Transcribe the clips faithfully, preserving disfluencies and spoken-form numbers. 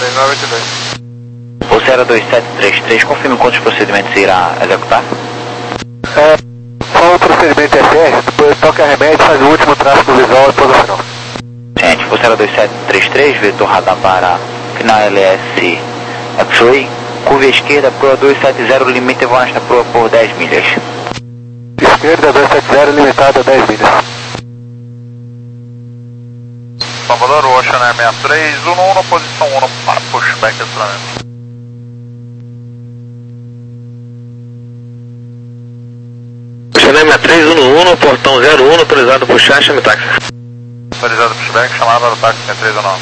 três nove oito dois. Você era dois sete três três, confirme quantos procedimentos irá executar? É, só o procedimento S R, depois toca remédio, faz o último traço do visual e depois o final. Gente, você era dois sete três três, vetor radar para final L S X-Ray, curva esquerda, proa dois sete zero, limite voo nesta proa por dez milhas. Esquerda dois sete zero, limitado a dez milhas. Salvador, Ocean Air sessenta e três, um um, posição um para pushback acionamento. Ocean Air sessenta e três, um um, portão zero um, autorizado puxar, chame táxi. Autorizado pushback, chamada para o táxi sessenta e três um nove.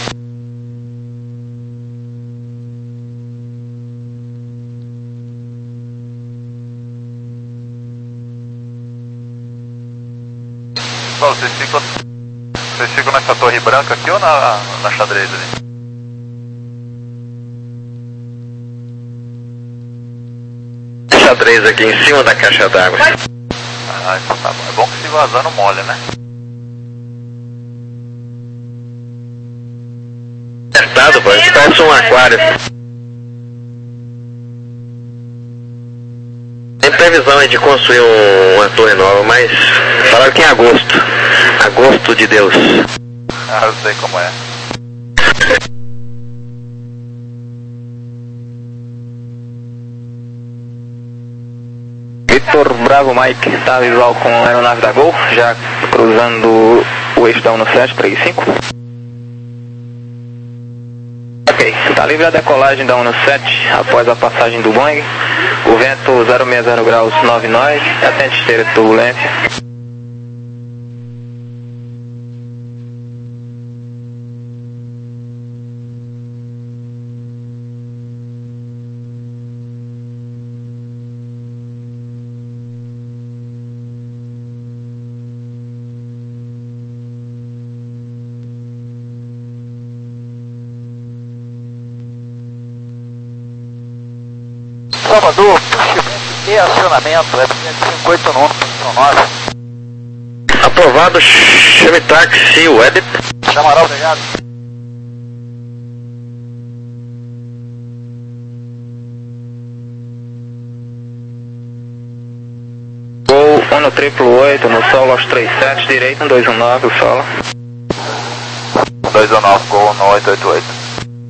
Pessoal, vocês ficam, vocês ficam nessa torre branca aqui ou na, na xadrez ali? Xadrez aqui em cima da caixa d'água. Ah, então tá bom. É bom que se vazar não molha, né? Acertado, pô. Isso parece um aquário. Tem previsão aí de construir um, uma torre nova, mas falaram que em agosto. Agosto de Deus. Ah, eu sei como é. Victor Bravo Mike, está visual com a aeronave da Gol, já cruzando o eixo da um sete três cinco. Ok, está livre a decolagem da um sete após a passagem do Boeing. O vento zero seis zero graus nove nós, atente esteira de turbulência. Salvador, puxamento e acionamento, é cinco oito um, posição nove. Aprovado, chame táxi, web. Chamaral, obrigado. Gol um triplo oito no solo aos três sete, direito um dois um nove, o solo. dois um nove, Gol no oito oito oito.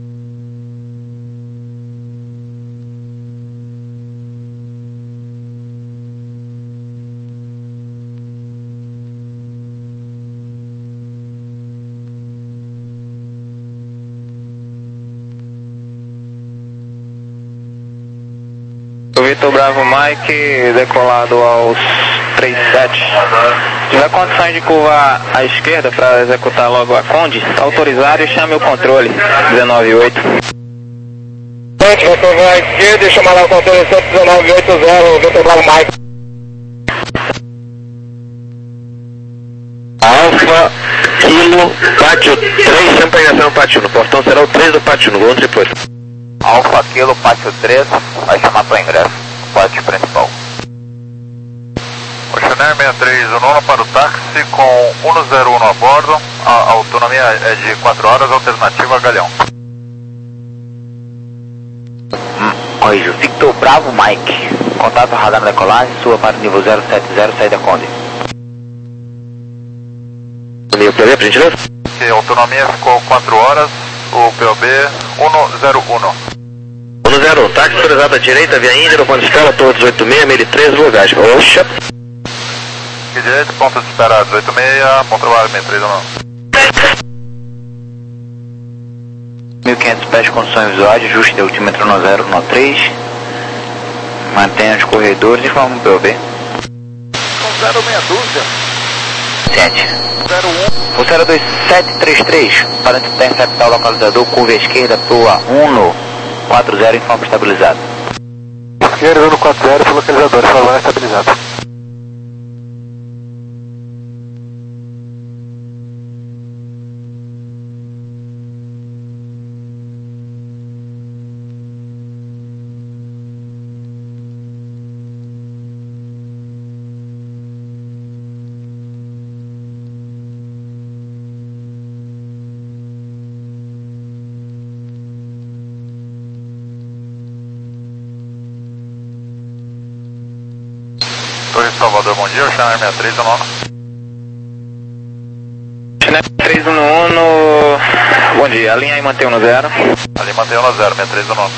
O Vitor Bravo Mike, decolado aos três sete. Se tiver condições de curvar à esquerda para executar logo a Conde, está autorizado e chame o controle dezenove oito. Gente, vai curvar à esquerda e chamar lá o controle cento e dezenove oitenta, Vitor Bravo Mike. Alfa, Kilo, Pátio três, chama para ingressar no Pátio um. O portão será o três do Pátio um, Gol triplo oito. Alfa Kilo, pátio três, vai chamar para o ingresso, pátio principal. Ocean Air sessenta e três, um um para o táxi com um zero um a bordo. A, a autonomia é de quatro horas, alternativa Galeão. Hum, Oi, Victor Bravo Mike, contato radar na decolagem, sua para o nível zero sete zero, saída Conde. Nível P O B, por gentileza? Que a autonomia ficou quatro horas, o P O B um zero um. um zero um, táxi autorizado à direita, via Índia, ponto de escala, torre dezoito seis, mil e três, vogagem. Oxa. Aqui direito, ponto de espera dezoito seis, ponto trabalho sessenta e três um nove. mil e quinhentos pés de condições visuais, ajuste de altímetro no zero no três. Mantenha os corredores e forma o P O B. Com zero meia dúzia. sete. zero um. Você era dois sete três três, para tentar interceptar o localizador, curva à esquerda, proa um quatro zero, informe estabilizado. Esquerda um quatro zero, pro localizador, falando estabilizado. Torre Salvador, bom dia, o Channel sessenta e três no nono. Channel três no nono, bom dia, alinha e mantém no zero. Ali mantém no zero, sessenta e três no nono.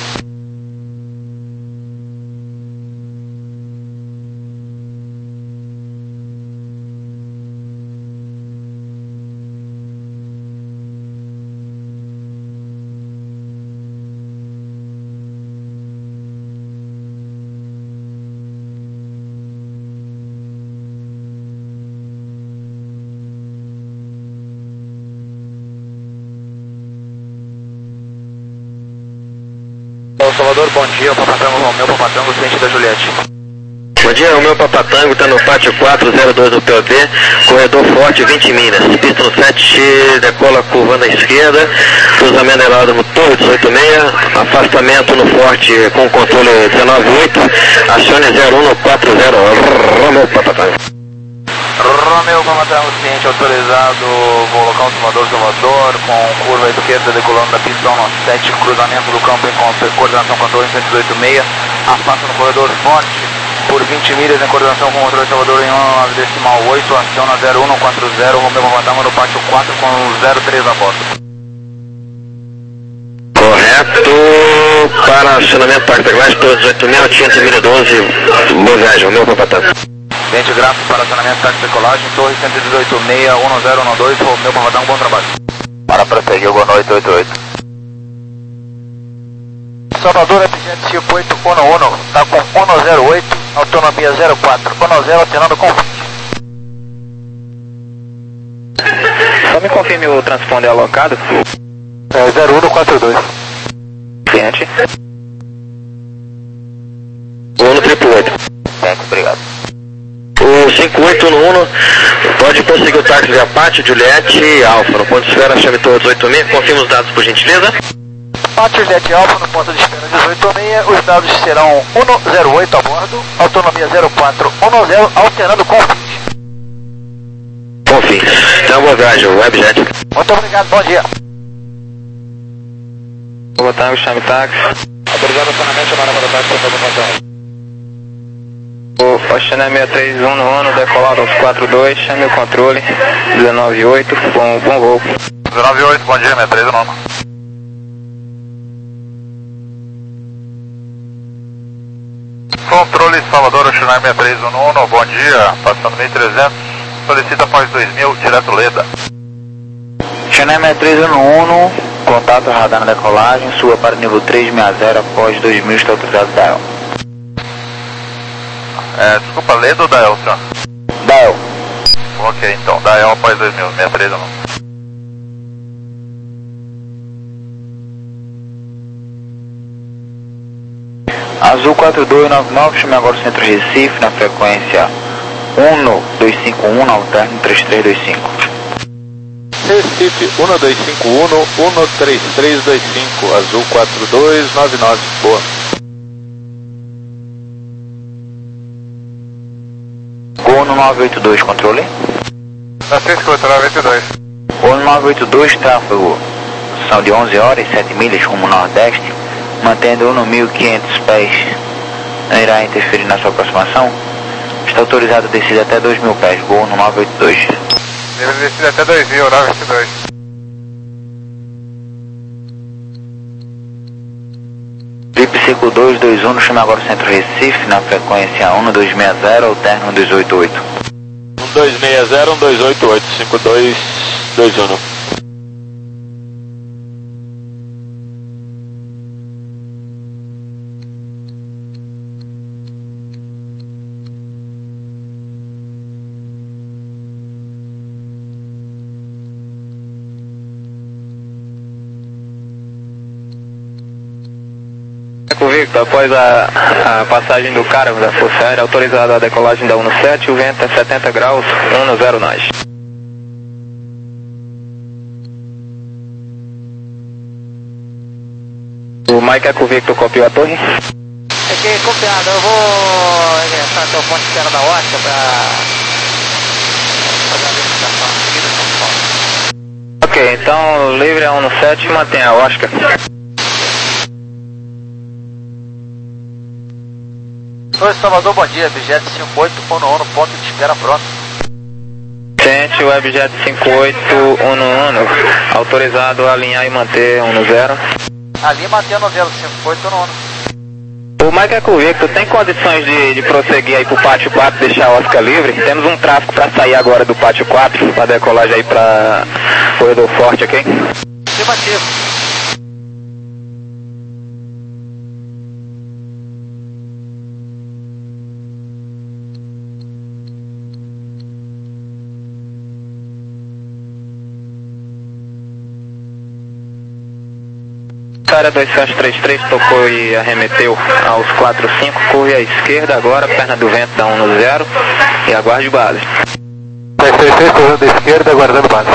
Salvador, bom dia, o Papatango Romeu, Papatango, cliente da Juliette. Bom dia, o meu Papatango está no pátio quatro zero dois do P O V, corredor forte vinte milhas, pista no sete, decola curvando à esquerda, cruzamento elevado no torre dezoito seis, afastamento no forte com controle dezenove oito, acione zero um no quatro zero, Romeu Papatango. Romeu Papatango, cliente autorizado, voo local Salvador, Salvador, com curva esquerda decolando da pista um sete, cruzamento do campo em coordenação com a torre cento e dezoito seis, afasta no corredor forte por vinte milhas em coordenação com o controle Salvador em um nove decimal oito, aciona zero um no quatro zero, Romeu Papatango no pátio quatro com zero três a bordo. Correto, para acionamento táxi Glass, torre dezoito seis, quinhentos milha doze, boa viagem, Romeu Papatango. Cliente gráfico para acionamento táxi decolagem, torre cento e dezoito seis, um zero um dois, Romeu Papatango, bom trabalho. Para prosseguir, boa noite, oito oito. Salvador, F J cinco oito um um, está com um zero oito, autonomia zero quatro, um zero alternando com vinte. Só me confirme o transponder alocado. É zero um no quatro dois. Cliente. um no triplo oito. Certo, obrigado. O cinco oito um um pode prosseguir o táxi via Pátio, Juliette e Alfa. No ponto de espera, chame torre dezoito seis. Confirma os dados, por gentileza. Pátio Juliette Alfa no ponto de espera dezoito seis. Os dados serão um zero oito a bordo, autonomia zero quatro, um zero alternando com vinte. Confim. Então, boa viagem, Webjet. Muito obrigado, bom dia. Papatango, chame táxi. Autorizado acionamento, chamada para o táxi, para o Papatango. O Channel sessenta e três um no ano, decolado aos quatro dois, chame o controle, dezenove oito, bom, bom voo. dezenove oito, bom dia, sessenta e três no nono. Controle Salvador, Channel sessenta e três um um, bom dia, passando mil e trezentos, solicita após dois mil, direto Leda. Channel sessenta e três um um, contato radar na decolagem, suba para nível três sessenta após dois mil, está autorizado Dial. É, desculpa, Leda ou Dael, senhor? Dial. Ok, então, Dael após dois mil, sessenta e três um um. Azul quatro dois nove nove, chame agora o centro Recife na frequência um dois cinco um, alterno três três dois cinco. Recife um dois cinco um, um três três dois cinco, Azul quatro dois nove nove, boa. Gol no nove oito dois, controle. Francisco, nove oito dois. Gol no nove oito dois, tráfego, são de onze horas e sete milhas rumo nordeste, mantendo um mil e quinhentos pés, não irá interferir na sua aproximação. Está autorizado a descida até dois mil pés, Gol no nove oito dois. Ele descida até dois mil, nove oito dois. VIP cinco dois dois um, chame agora o centro Recife na frequência um dois seis zero, alterno dois oito oito. um dois seis zero, um dois oito oito, cinco dois dois um. Victor, após a, a passagem do Caravan da Força Aérea, autorizada a decolagem da um sete, o vento é setenta graus, um zero nós. O Mike Eco Victor copiou a torre? Fiquei copiado, eu vou ingressar até o ponto de espera da Oscar para fazer a verificação seguida São Paulo. Ok, então livre a um sete e mantenha a Oscar. dois Salvador, bom dia, Webjet cinco oito um um, ponto de espera pronto. Ciente, Webjet cinco oito um um, autorizado a alinhar e manter um no zero. Alinha e manter no zero, cinco oito um um. O Mike é convicto, tem condições de, de prosseguir aí pro pátio quatro, deixar a Oscar livre? Temos um tráfego para sair agora do pátio quatro, para decolagem aí para corredor forte, ok? Afirmativo. Área dois sete três três tocou e arremeteu aos quatro cinco, curve à esquerda agora, perna do vento dá um no zero e aguarde base. dois três três, correndo da esquerda, aguardando base.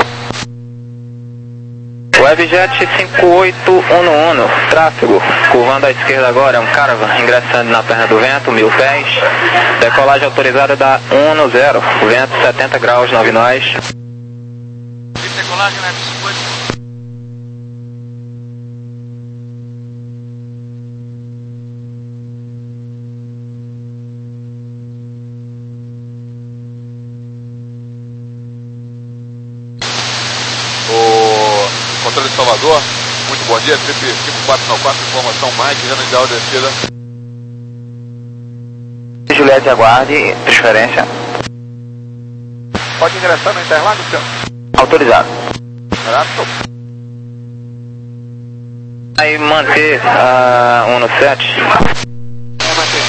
Webjet cinco oito um um, tráfego, curvando à esquerda agora, é um Caravan, ingressando na perna do vento, mil pés, decolagem autorizada da um no zero, vento setenta graus, nove nós. Decolagem, Web cinco oito. Controle de Salvador, muito bom dia, Trip cinco quatro nove quatro, informação Mike, já no ideal descida. Juliette, aguarde, transferência. Pode ingressar no Interlagos, senhor? Autorizado. Grato. Aí manter a um no sete. É, manter.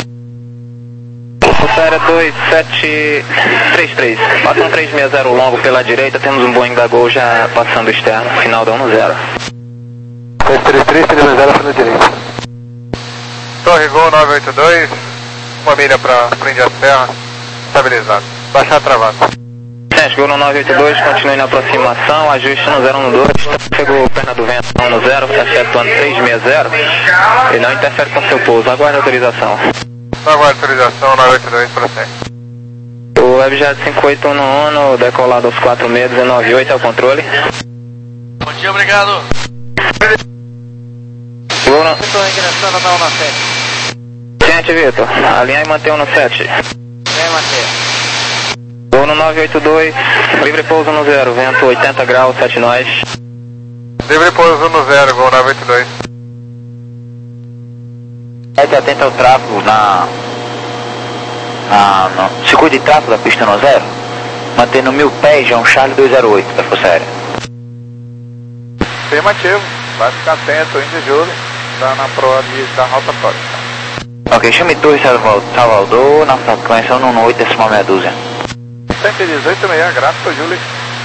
Série dois sete três três, passa um três seis zero longo pela direita, temos um Boeing da Gol já passando o externo, final da um no zero. três três três, três seis zero pela direita. Torre Gol nove oito dois, uma milha para frente à serra, estabilizado. Baixar travado. Gente, Gol no nove oito dois, continue na aproximação, ajuste no zero um dois, chegou perna do vento um no zero, efetuando três seis zero e não interfere com seu pouso, aguarde a autorização. Aguarde autorização nove oito dois para cem. O Webjet cinco oito um um, decolado aos quatro meses e nove oito, é o controle. Bom dia, obrigado. Gol no... Estou ingressando na um no sete. Gente, Vitor, alinhar e manter um no sete. Vem manter. Gol no nove oito dois, livre pouso no zero, vento oitenta graus, sete nós. Livre pouso no zero, Gol nove oito dois. Fique atento ao tráfego na, na, no circuito de tráfego da pista no zero, mantendo mil pés, já um Charlie dois zero oito da Força Aérea. Afirmativo, vai ficar atento, Índio Júlio, está na proa de, da rota próxima. Ok, chame Torre Salvador, na frequência um um oito decimal meia dúzia. cento e dezoito meia, grato, Júlio.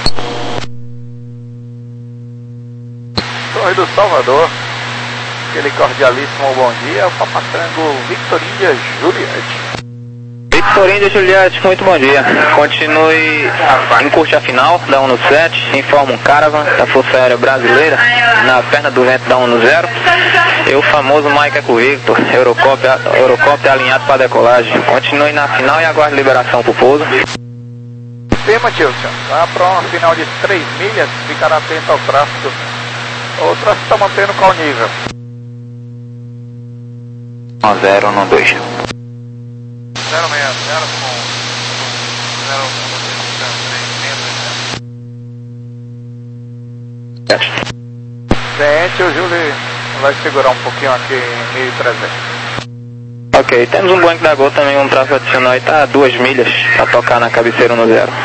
Torre do Salvador. Aquele cordialíssimo bom dia, o Papatrango Victor Índia Juliette. Victor Índia Juliette, muito bom dia. Continue em curte a final, da um no sete, informa um Caravan da Força Aérea Brasileira, na perna do vento da um no zero. E o famoso Mike Eco Victor, Eurocópia, Eurocópia alinhado para decolagem. Continue na final e aguarde liberação para o pouso. Tema, tio, vai para uma final de três milhas, ficar atento ao tráfego. O tráfego está mantendo qual nível? um zero um dois. zero seis zero com zero três Gente, o Júlio vai segurar um pouquinho aqui em mil e trezentos. Ok, temos um Boeing da Gol também, um tráfego adicional aí, tá a duas milhas para tocar na cabeceira no zero.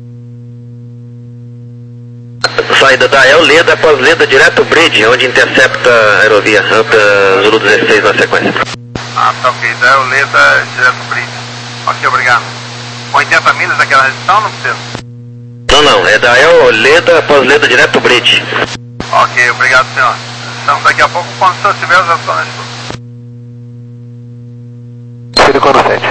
Saída da El, Leda após Leda, direto Bridge, onde intercepta a aerovia, uh, Zulu dezesseis na sequência. Ah, tá ok, da El Leda direto Bridge. Ok, obrigado. oitenta milhas daquela região, não precisa? Não, não, é da El, Leda após Leda, direto Bridge. Ok, obrigado, senhor. Então, daqui a pouco, quando o senhor tiver, os ações. Silicon sete.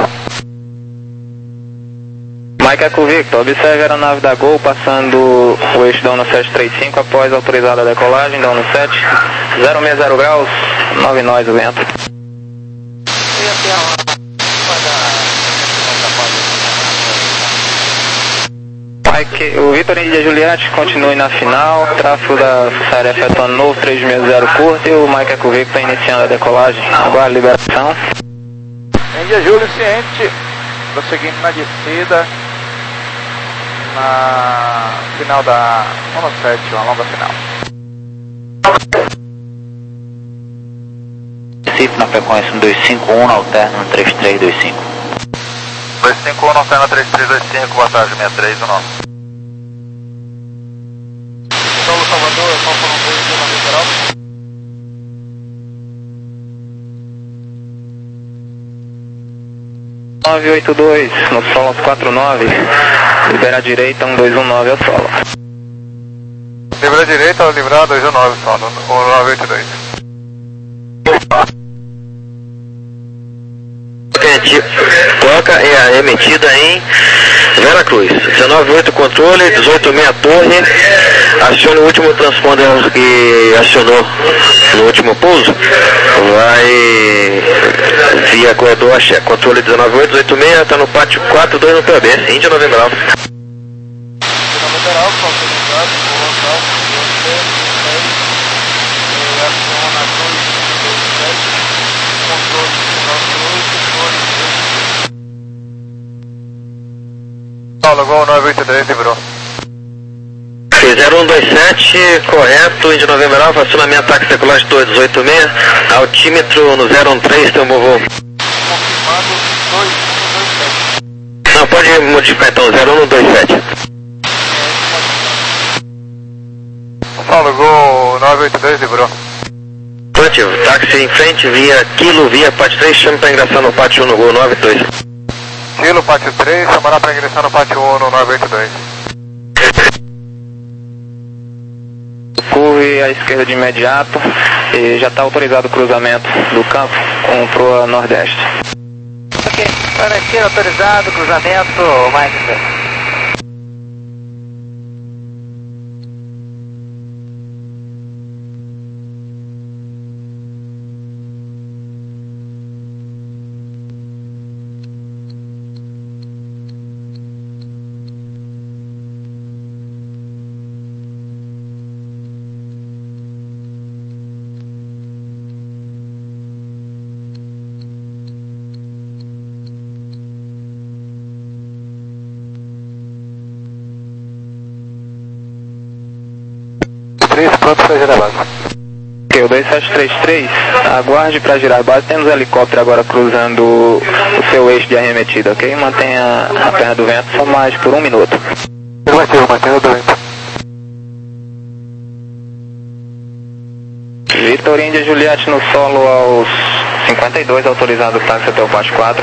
Mike Eco Victor, observe a aeronave da Gol passando o eixo da um no sete três cinco após autorizada a decolagem da um no sete, zero seis zero graus, nove nós o vento. Mike, o Victor Índia Juliette continue na final, tráfego da Força Aérea efetuando novo três seis zero curto e o Mike Eco Victor iniciando a decolagem. Agora liberação. dia, Júlio Ciente. Prosseguindo na descida. Na final da um sete, uma longa final. Recife na frequência dois cinco um, alterna três três dois cinco. dois cinco um, alterna três três dois cinco, boa tarde, sessenta e três, um nove. Paulo Salvador, Paulo dois, na lateral. nove oito dois, no solo quatro nove, libera a direita, um dois um nove ao solo. Libra a direita, librar dois um nove, solo, nove oito dois. Toca é emitida em Vera Cruz. dezenove oito controle, dezoito seis torre. Acione o último transponder que acionou no último pouso. Vai via corredor axé. Controle dezenove oito, dezoito seis, está no pátio quatro dois no P O B. Índia Nova Embral. Nova Embral, autorizado, local, você, seis, aciona dois dois sete, controle dezenove oito, torre Paulo, Gol nove oito três, livrou. zero um dois sete, correto, Índia Nova Embral, acionamento ataque secular de torre dezoito seis, altímetro no zero um três, tem um bom voo. confirmado dois um dois sete. Não, pode modificar então, zero um dois sete. Paulo, Gol nove oito dois, livrou. Positivo, táxi em frente, via quilo, via pátio três, chame para ingressar no pátio um no Gol nove dois. Quilo, pátio três, chamará para ingressar no pátio um no nove oito dois. Curve à esquerda de imediato e já está autorizado o cruzamento do campo com proa nordeste. Ok, para a esquerda autorizado, cruzamento, mais de frente. Pronto para girar a base. Ok, o dois sete três três, aguarde para girar a base. Temos um helicóptero agora cruzando o seu eixo de arremetida, ok? Mantenha a perna do vento só mais por um minuto. Negativo, mantendo do vento. Vitor Índia Juliette no solo aos cinquenta e dois, autorizado o táxi até o pátio quatro.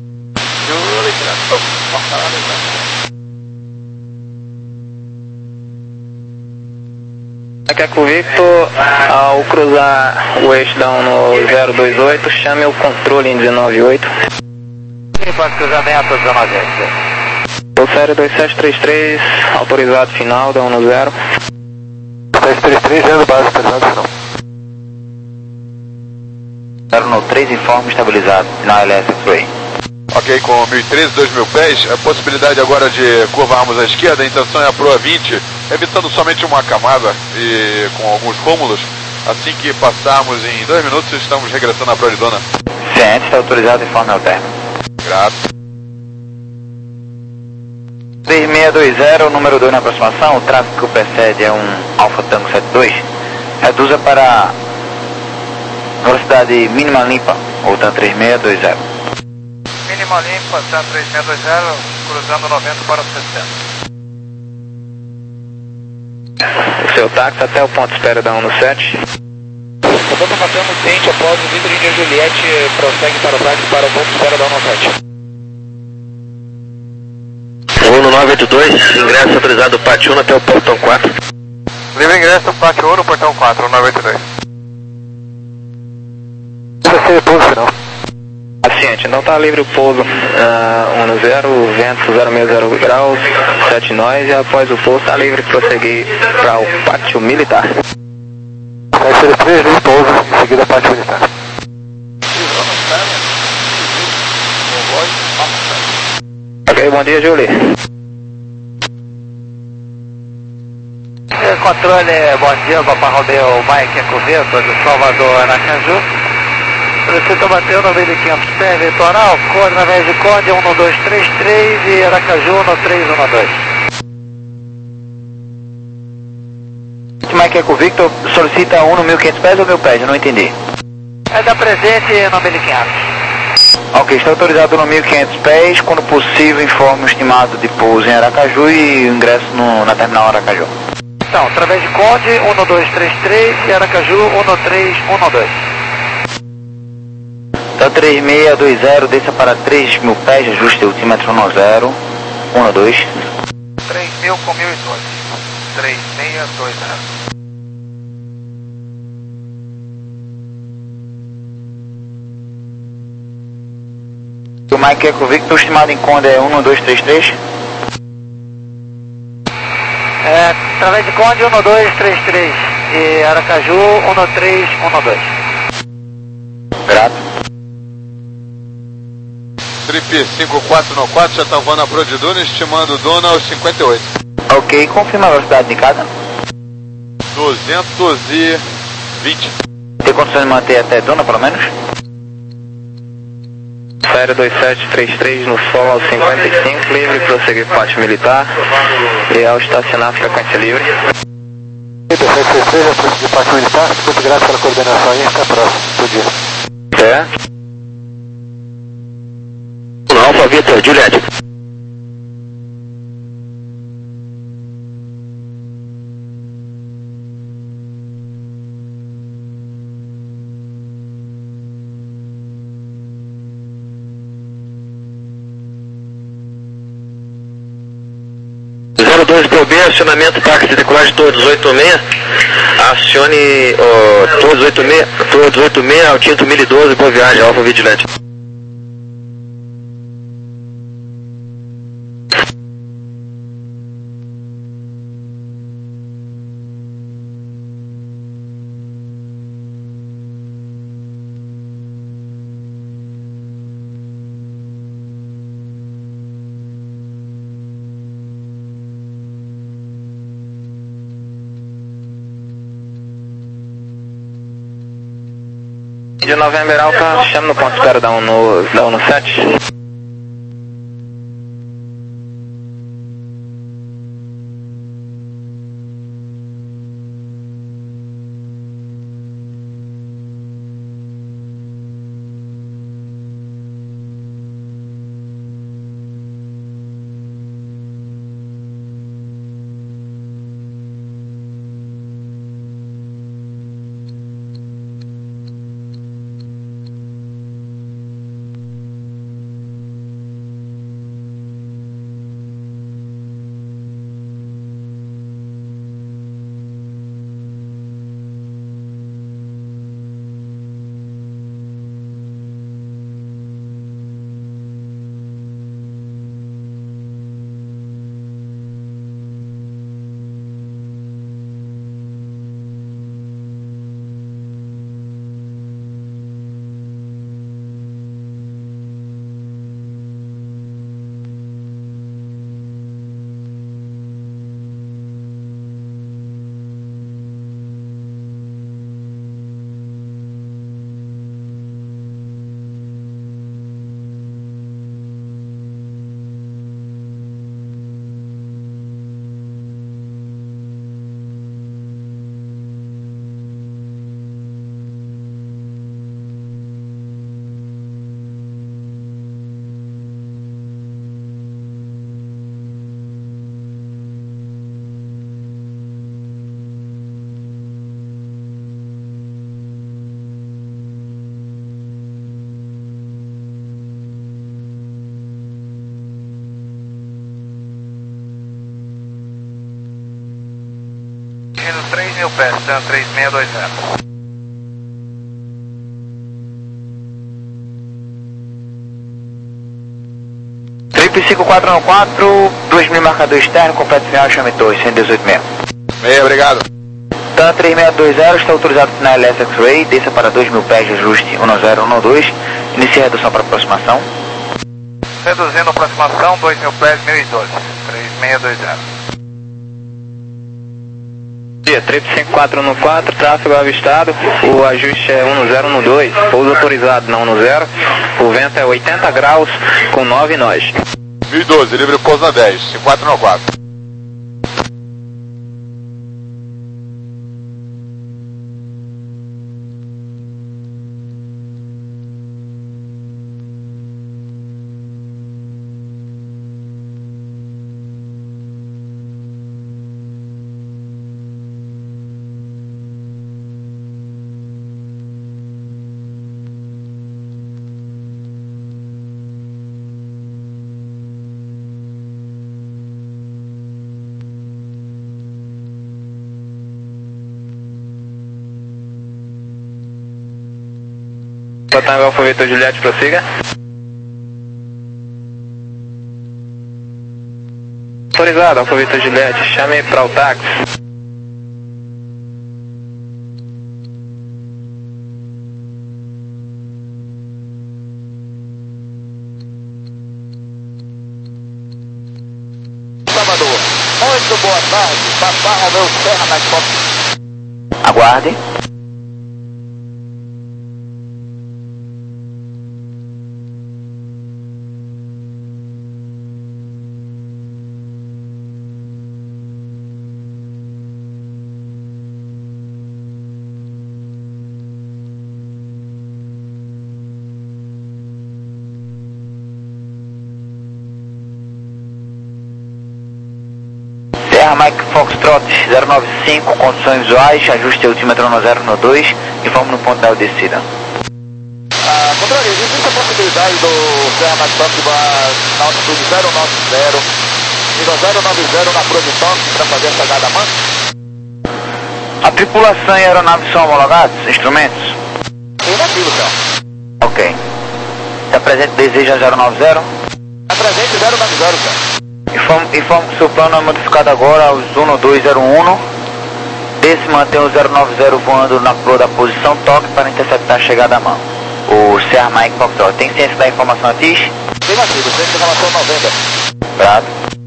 Aqui é com o Victor, ao cruzar o eixo down no zero dois oito, chame o controle em dezenove oito. Sim, pode cruzamento dezenove oito. O série dois sete três três, autorizado final, down no zero. sete três três, zero base, autorizado final. zero no três, informe estabilizado, na L S X-Ray. Ok, com mil e treze, dois mil pés, a possibilidade agora de curvarmos à esquerda, a intenção é a proa vinte, evitando somente uma camada e com alguns cômulos. Assim que passarmos em dois minutos, estamos regressando à proa de dona. Ciente, está autorizado, informe alterno. Grato. três seis dois zero, número dois na aproximação, o tráfego que o precede é um Alfa Tango setenta e dois. Reduza para velocidade mínima limpa, ou TAM três seis dois zero. Mínima limpa, TAM três seis dois zero, cruzando noventa para sessenta. O seu táxi até o ponto de espera da um no sete. Estamos passando o ciente após o Vitor Índia Juliette, prossegue para o táxi para o ponto de espera da um no sete. Voo no nove oito dois, ingresso autorizado pátio um até o portão quatro. Livre ingresso, pátio um no portão quatro, nove oito dois. Vai ser pouso final. Paciente, então está livre o pouso uh, um no zero, vento zero seis zero graus, sete nós, e após o pouso está livre prosseguir para o pátio militar. Vai ser três, livre pouso, em seguida pátio militar. Ok, bom dia, Julie. Controle, bom dia, Papa Romeu, Mike Ecovitor, do Salvador, Aracaju. Solicita bateu no mil e quinhentos pés, litoral, coordenada Verde Conde um dois três três e Aracaju no três um dois. Mike Eco Victor solicita um no mil e quinhentos pés ou mil pés? Eu não entendi. É da presente no mil e quinhentos. Ok, está autorizado no mil e quinhentos pés, quando possível informe o estimado de pouso em Aracaju e o ingresso no, na terminal Aracaju. Então, através de Conde um dois três três e Aracaju um três um dois. Então três seis dois zero, desça para três mil pés, ajuste altímetro um zero, um dois. três mil com mil e dois. três seis dois zero. O Mike Eco Victor, o estimado em Conde é um dois três três? É, através de Conde um dois três três e Aracaju um três um dois. Grato. Trip cinco quatro nove quatro, já está voando a Brodiduna, estimando Duna aos cinquenta e oito. Ok, confirma a velocidade indicada. duzentos e vinte. Tem condições de manter até Duna, pelo menos? Série dois sete três três no solo aos cinquenta e cinco, livre, prosseguir parte militar e ao estacionar frequência livre. dois sete três três, a prosseguir parte militar, muito grato pela coordenação e até a próxima. Bom dia. É. Alfa Vitor, Juliette. zero dois P O B, acionamento táxi decolagem Torre dezoito seis, acione oh, Torre dezoito seis, Torre dezoito seis, Altinto mil e doze, boa viagem, Alfa Vigilante. De novembro Alfa, chama no ponto de espera da UNO, da UNO sete. três mil pés, três seis dois zero. Trip cinco quatro nove quatro, dois mil marcador externo, completo final, chame torre, cento e dezoito seis. Meia, obrigado. TAM três seis dois zero, está autorizado na L S X-Ray, desça para dois mil pés de ajuste um zero um dois, inicie a redução para aproximação. Reduzindo a aproximação, dois mil pés, mil e doze, três seis dois zero. Dia, trip cinco quatro um quatro, tráfego avistado, o ajuste é um zero um dois, pouso autorizado não no zero, o vento é oitenta graus com nove nós. mil e doze, livre pouso na dez, cinco quatro um quatro. Tango Alfa Vitor Juliette, prossiga. Autorizado, Alfa Vitor Juliette, chame para o táxi. Salvador, muito boa tarde, Papai Romeu Serra mais Fox. Aguarde. Terra Mike Foxtrot zero nove cinco, condições visuais, ajuste altímetro no zero no dois, informe no ponto da descida. Ah, contrário, existe a possibilidade do Terra Mike Fox na altitude zero nove zero, nível zero nove zero na cruz de toque para fazer a chegada a mão? A tripulação e a aeronave são homologados? Instrumentos? Sim, naquilo, senhor. Ok. Está presente deseja zero nove zero? Está presente zero nove zero, senhor. Informo, informo que seu plano é modificado agora aos um dois zero um. Desse mantém o zero nove zero voando na proa da posição toque para interceptar a chegada à mão. O Serra Mike Foxtrot. Tem ciência da informação a T I S? Sim, naquilo, ciência da informação noventa. Prato.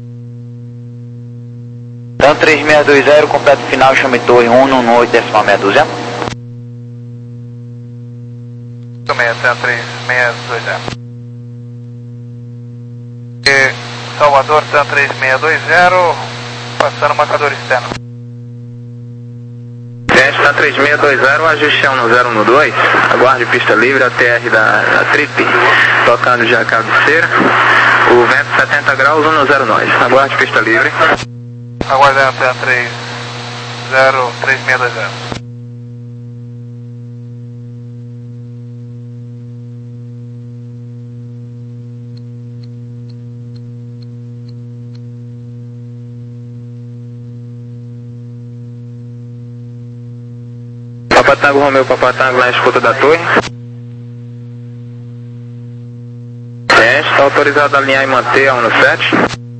Então três seis dois zero, completo final, chame torre um um oito, décima meia dúzia. Também até três seis dois zero. E Salvador, TAM três seis dois zero, passando o marcador externo. Gente, TAM três seis dois zero, ajuste é um zero um dois, aguarde pista livre, a T R da, da Trip, tocando já a cabeceira, o vento setenta graus, um zero nós, aguarde pista livre. Aguardando TAM três zero três seis dois zero. Papatango Romeu, Papatango na escuta da torre. Gente, está autorizado a alinhar e manter a um sete.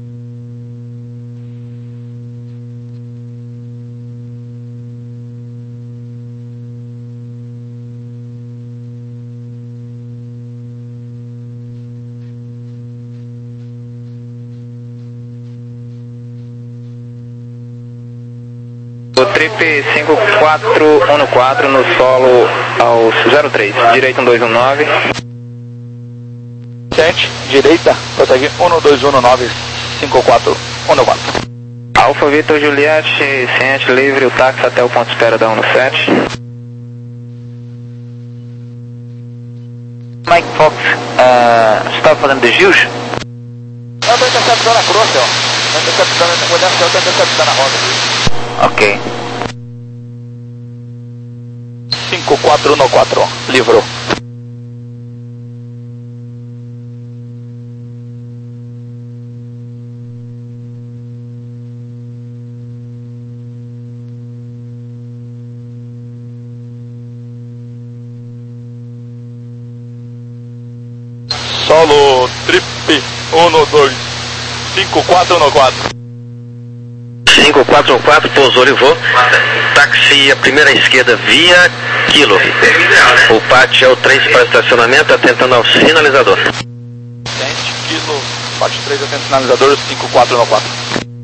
O trip cinco quatro um quatro no solo aos zero três, direito um dois um nove. Sete, direita, prossegue um dois um nove, cinco quatro um quatro. Alfa Vitor Juliette, ciente livre, o táxi até o ponto de espera da um sete. Mike Fox, uh, você estava fazendo desvios? Eu estou interceptando a cruz, senhor. Estou interceptando, eu estou interceptando a roda. Ok. cinco quatro um quatro, livrou. Solo Trip um dois cinco quatro um quatro. cinco quatro um quatro, pousou Livô, táxi a primeira esquerda via Kilo. O pátio é o três para estacionamento, atentando ao sinalizador. Kilo, pátio três, atento sinalizador, cinco quatro um quatro.